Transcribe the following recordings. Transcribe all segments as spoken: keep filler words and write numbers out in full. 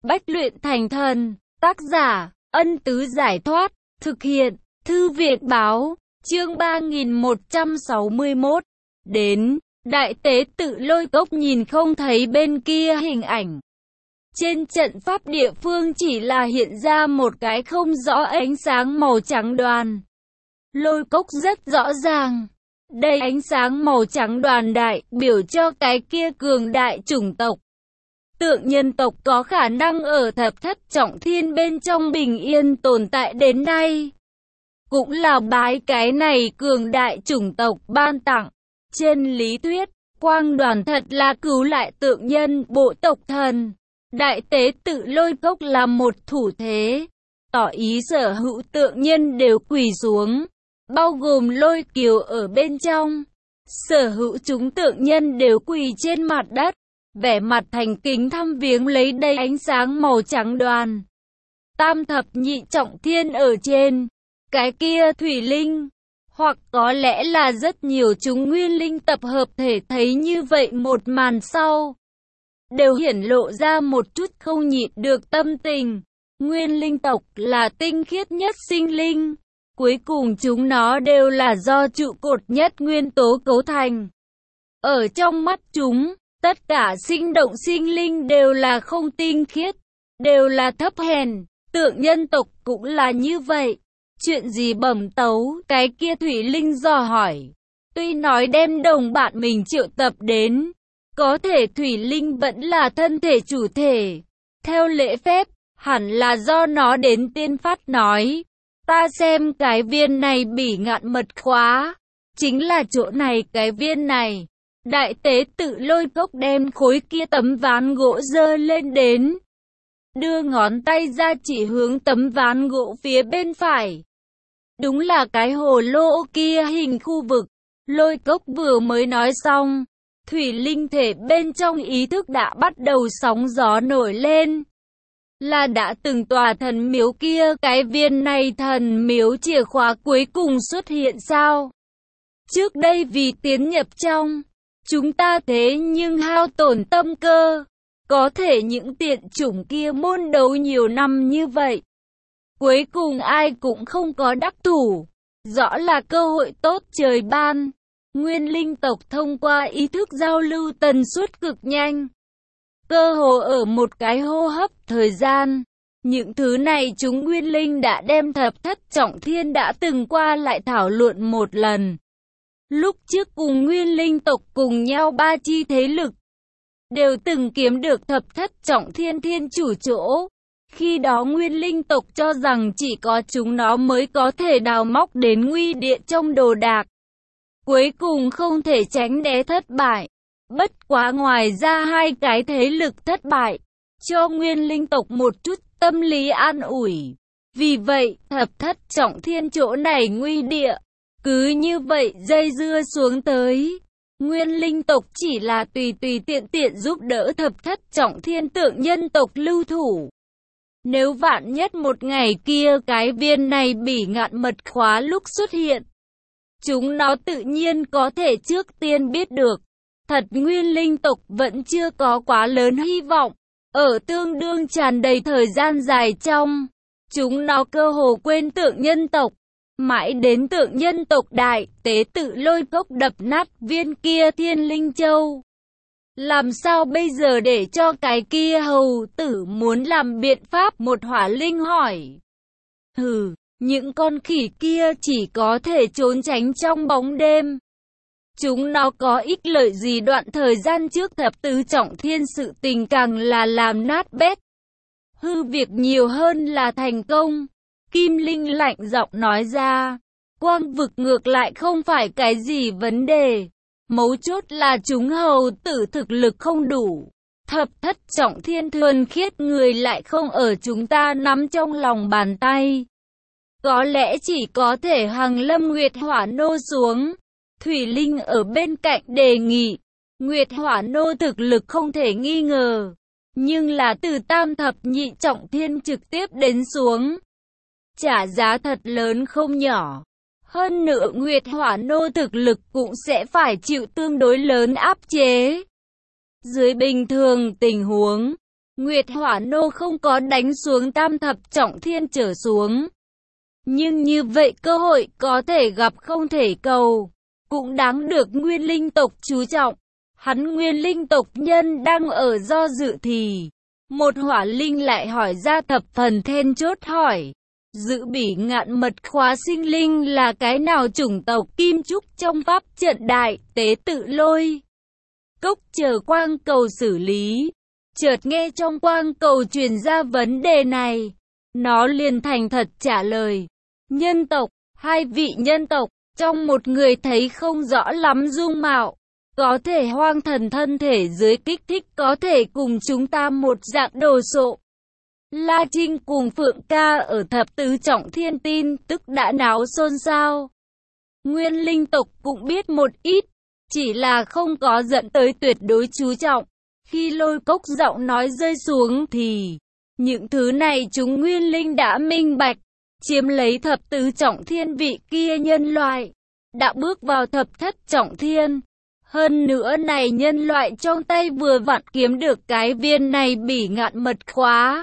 Bách luyện thành thần. Tác giả, Ân Tứ Giải Thoát. Thực hiện, Thư Việt Báo. Chương ba nghìn một trăm sáu mươi mốt. Đến, đại tế tự Lôi Cốc nhìn không thấy bên kia hình ảnh. Trên trận pháp địa phương chỉ là hiện ra một cái không rõ ánh sáng màu trắng đoàn. Lôi Cốc rất rõ ràng. Đây ánh sáng màu trắng đoàn đại biểu cho cái kia cường đại chủng tộc. Tượng nhân tộc có khả năng ở thập thất trọng thiên bên trong bình yên tồn tại đến nay. Cũng là bái cái này cường đại chủng tộc ban tặng. Trên lý thuyết, quang đoàn thật là cứu lại tượng nhân bộ tộc thần. Đại tế tự Lôi Cốc là một thủ thế, tỏ ý sở hữu tượng nhân đều quỳ xuống, bao gồm Lôi Kiều ở bên trong. Sở hữu chúng tượng nhân đều quỳ trên mặt đất, vẻ mặt thành kính thăm viếng lấy đây ánh sáng màu trắng đoàn. Tam thập nhị trọng thiên ở trên, cái kia thủy linh, hoặc có lẽ là rất nhiều chúng nguyên linh tập hợp thể thấy như vậy một màn sau, đều hiển lộ ra một chút không nhịn được tâm tình. Nguyên linh tộc là tinh khiết nhất sinh linh, cuối cùng chúng nó đều là do trụ cột nhất nguyên tố cấu thành. Ở trong mắt chúng, tất cả sinh động sinh linh đều là không tinh khiết, đều là thấp hèn. Tượng nhân tộc cũng là như vậy. Chuyện gì bẩm tấu? Cái kia thủy linh dò hỏi. Tuy nói đem đồng bạn mình triệu tập đến, có thể thủy linh vẫn là thân thể chủ thể. Theo lễ phép, hẳn là do nó đến tiên phát nói. Ta xem cái viên này bỉ ngạn mật khóa, chính là chỗ này cái viên này. Đại tế tự Lôi Cốc đem khối kia tấm ván gỗ dơ lên đến, đưa ngón tay ra chỉ hướng tấm ván gỗ phía bên phải. Đúng là cái hồ lô kia hình khu vực. Lôi Cốc vừa mới nói xong, thủy linh thể bên trong ý thức đã bắt đầu sóng gió nổi lên. Là đã từng tòa thần miếu kia, cái viên này thần miếu chìa khóa cuối cùng xuất hiện sao? Trước đây vì tiến nhập trong, chúng ta thế nhưng hao tổn tâm cơ. Có thể những tiện chủng kia môn đấu nhiều năm như vậy, cuối cùng ai cũng không có đắc thủ. Rõ là cơ hội tốt trời ban. Nguyên linh tộc thông qua ý thức giao lưu tần suất cực nhanh, cơ hồ ở một cái hô hấp thời gian. Những thứ này chúng nguyên linh đã đem thập thất trọng thiên đã từng qua lại thảo luận một lần. Lúc trước cùng nguyên linh tộc cùng nhau ba chi thế lực, đều từng kiếm được thập thất trọng thiên thiên chủ chỗ. Khi đó nguyên linh tộc cho rằng chỉ có chúng nó mới có thể đào móc đến nguy địa trong đồ đạc. Cuối cùng không thể tránh né thất bại. Bất quá ngoài ra hai cái thế lực thất bại, cho nguyên linh tộc một chút tâm lý an ủi. Vì vậy, thập thất trọng thiên chỗ này nguy địa, cứ như vậy dây dưa xuống tới. Nguyên linh tộc chỉ là tùy tùy tiện tiện giúp đỡ thập thất trọng thiên tượng nhân tộc lưu thủ. Nếu vạn nhất một ngày kia cái viên này bỉ ngạn mật khóa lúc xuất hiện, chúng nó tự nhiên có thể trước tiên biết được. Thật nguyên linh tộc vẫn chưa có quá lớn hy vọng. Ở tương đương tràn đầy thời gian dài trong, chúng nó cơ hồ quên tượng nhân tộc. Mãi đến tượng nhân tộc đại tế tự Lôi Cốc đập nát viên kia thiên linh châu. Làm sao bây giờ để cho cái kia hầu tử muốn làm biện pháp? Một hỏa linh hỏi. Hừ, những con khỉ kia chỉ có thể trốn tránh trong bóng đêm. Chúng nó có ích lợi gì? Đoạn thời gian trước thập tứ trọng thiên sự tình càng là làm nát bét. Hư việc nhiều hơn là thành công. Kim Linh lạnh giọng nói ra. Quang vực ngược lại không phải cái gì vấn đề. Mấu chốt là chúng hầu tử thực lực không đủ. Thập thất trọng thiên thuần khiết người lại không ở chúng ta nắm trong lòng bàn tay. Có lẽ chỉ có thể hằng lâm Nguyệt Hỏa Nô xuống. Thủy Linh ở bên cạnh đề nghị. Nguyệt Hỏa Nô thực lực không thể nghi ngờ, nhưng là từ tam thập nhị trọng thiên trực tiếp đến xuống, trả giá thật lớn không nhỏ. Hơn nữa Nguyệt Hỏa Nô thực lực cũng sẽ phải chịu tương đối lớn áp chế. Dưới bình thường tình huống, Nguyệt Hỏa Nô không có đánh xuống tam thập trọng thiên trở xuống. Nhưng như vậy cơ hội có thể gặp không thể cầu, cũng đáng được Nguyên Linh tộc chú trọng. Hắn Nguyên Linh tộc nhân đang ở do dự thì một hỏa linh lại hỏi ra thập phần then chốt hỏi. Dự Bỉ Ngạn mật khóa sinh linh là cái nào chủng tộc kim trúc trong pháp trận đại tế tự lôi cốc chờ quang cầu xử lý. Chợt nghe trong quang cầu truyền ra vấn đề này, nó liền thành thật trả lời. Nhân tộc, hai vị nhân tộc, trong một người thấy không rõ lắm dung mạo, có thể hoang thần thân thể dưới kích thích có thể cùng chúng ta một dạng đồ sộ. La Trinh cùng Phượng Ca ở thập tứ trọng thiên tin tức đã náo xôn xao. Nguyên Linh tộc cũng biết một ít, chỉ là không có dẫn tới tuyệt đối chú trọng. Khi Lôi Cốc giọng nói rơi xuống thì những thứ này chúng Nguyên Linh đã minh bạch, chiếm lấy thập tứ trọng thiên vị kia nhân loại, đã bước vào thập thất trọng thiên. Hơn nữa này nhân loại trong tay vừa vặn kiếm được cái viên này Bỉ Ngạn mật khóa.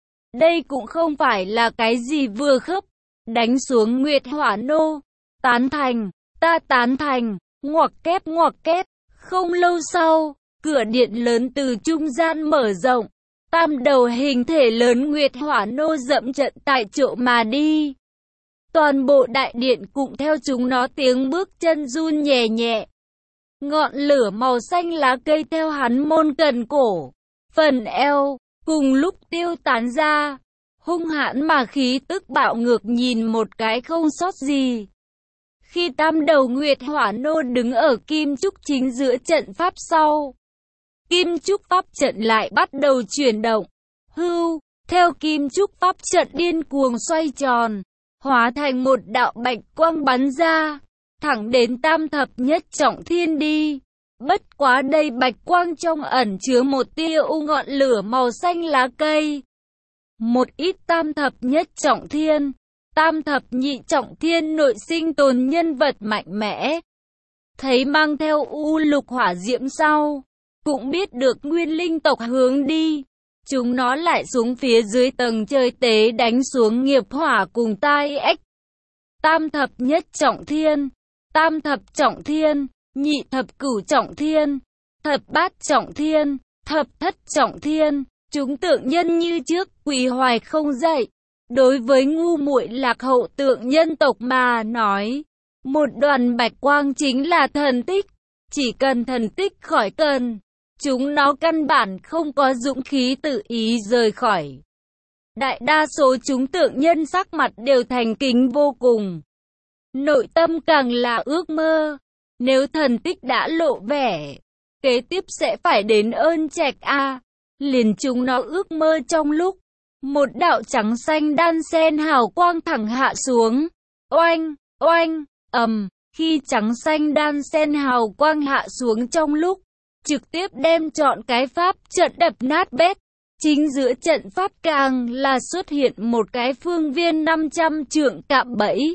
Đây cũng không phải là cái gì vừa khớp, đánh xuống Nguyệt Hỏa Nô. Tán thành, ta tán thành, ngoặc kép ngoặc kép. Không lâu sau, cửa điện lớn từ trung gian mở rộng, tam đầu hình thể lớn Nguyệt Hỏa Nô dẫm trận tại chỗ mà đi. Toàn bộ đại điện cũng theo chúng nó tiếng bước chân run nhẹ nhẹ. Ngọn lửa màu xanh lá cây theo hắn môn cần cổ, phần eo, cùng lúc tiêu tán ra, hung hãn mà khí tức bạo ngược nhìn một cái không sót gì. Khi tam đầu Nguyệt Hỏa Nô đứng ở kim trúc chính giữa trận pháp sau, kim trúc pháp trận lại bắt đầu chuyển động. Hưu, theo kim trúc pháp trận điên cuồng xoay tròn, hóa thành một đạo bạch quang bắn ra, thẳng đến tam thập nhất trọng thiên đi. Bất quá đây bạch quang trong ẩn chứa một tia u ngọn lửa màu xanh lá cây. Một ít tam thập nhất trọng thiên, tam thập nhị trọng thiên nội sinh tồn nhân vật mạnh mẽ, thấy mang theo u lục hỏa diễm sau, cũng biết được Nguyên Linh tộc hướng đi. Chúng nó lại xuống phía dưới tầng trời tế đánh xuống nghiệp hỏa cùng tai ách. Tam thập nhất trọng thiên, tam thập trọng thiên, nhị thập cửu trọng thiên, thập bát trọng thiên, thập thất trọng thiên, chúng tượng nhân như trước quỳ hoài không dậy. Đối với ngu muội lạc hậu tượng nhân tộc mà nói, một đoàn bạch quang chính là thần tích, chỉ cần thần tích khỏi cần, chúng nó căn bản không có dũng khí tự ý rời khỏi. Đại đa số chúng tượng nhân sắc mặt đều thành kính vô cùng, nội tâm càng là ước mơ. Nếu thần tích đã lộ vẻ, kế tiếp sẽ phải đến ơn trạch a. Liền chúng nó ước mơ trong lúc một đạo trắng xanh đan sen hào quang thẳng hạ xuống. Oanh, oanh, ầm, khi trắng xanh đan sen hào quang hạ xuống trong lúc trực tiếp đem trọn cái pháp trận đập nát bét. Chính giữa trận pháp càng là xuất hiện một cái phương viên năm trăm trượng cạm bẫy.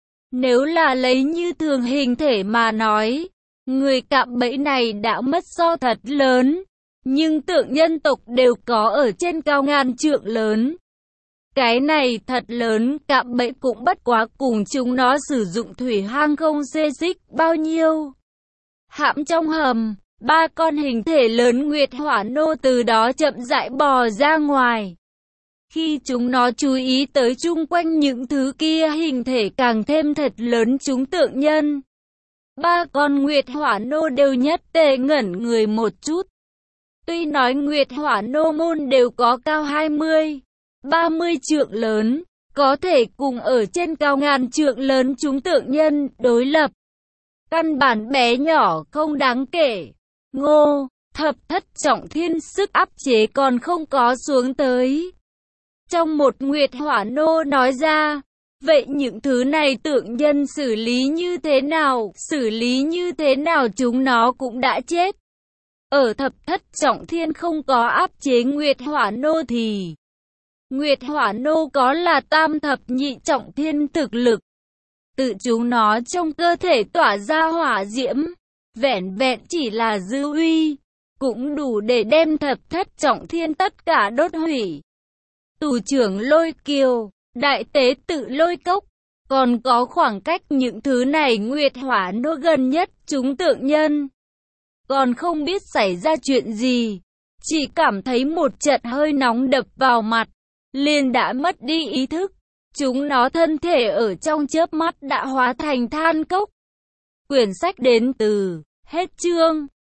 Nếu là lấy như thường hình thể mà nói, người cạm bẫy này đã mất so thật lớn, nhưng tượng nhân tộc đều có ở trên cao ngàn trượng lớn. Cái này thật lớn, cạm bẫy cũng bất quá cùng chúng nó sử dụng thủy hang không xê xích bao nhiêu. Hãm trong hầm, ba con hình thể lớn Nguyệt Hỏa Nô từ đó chậm rãi bò ra ngoài. Khi chúng nó chú ý tới chung quanh những thứ kia hình thể càng thêm thật lớn chúng tượng nhân, ba con Nguyệt Hỏa Nô đều nhất tề ngẩn người một chút. Tuy nói Nguyệt Hỏa Nô môn đều có cao hai mươi, ba mươi trượng lớn, có thể cùng ở trên cao ngàn trượng lớn chúng tượng nhân đối lập. Căn bản bé nhỏ không đáng kể. Ngô, thập thất trọng thiên sức áp chế còn không có xuống tới. Trong một Nguyệt Hỏa Nô nói ra, vậy những thứ này tượng nhân xử lý như thế nào, xử lý như thế nào chúng nó cũng đã chết. Ở thập thất trọng thiên không có áp chế Nguyệt Hỏa Nô thì Nguyệt Hỏa Nô có là tam thập nhị trọng thiên thực lực. Tự chúng nó trong cơ thể tỏa ra hỏa diễm, vẻn vẹn chỉ là dư uy, cũng đủ để đem thập thất trọng thiên tất cả đốt hủy. Tù trưởng Lôi Kiều, đại tế tự Lôi Cốc, còn có khoảng cách những thứ này Nguyệt Hỏa Nô gần nhất chúng tượng nhân. Còn không biết xảy ra chuyện gì, chỉ cảm thấy một trận hơi nóng đập vào mặt, liền đã mất đi ý thức. Chúng nó thân thể ở trong chớp mắt đã hóa thành than cốc. Quyển sách đến từ hết chương.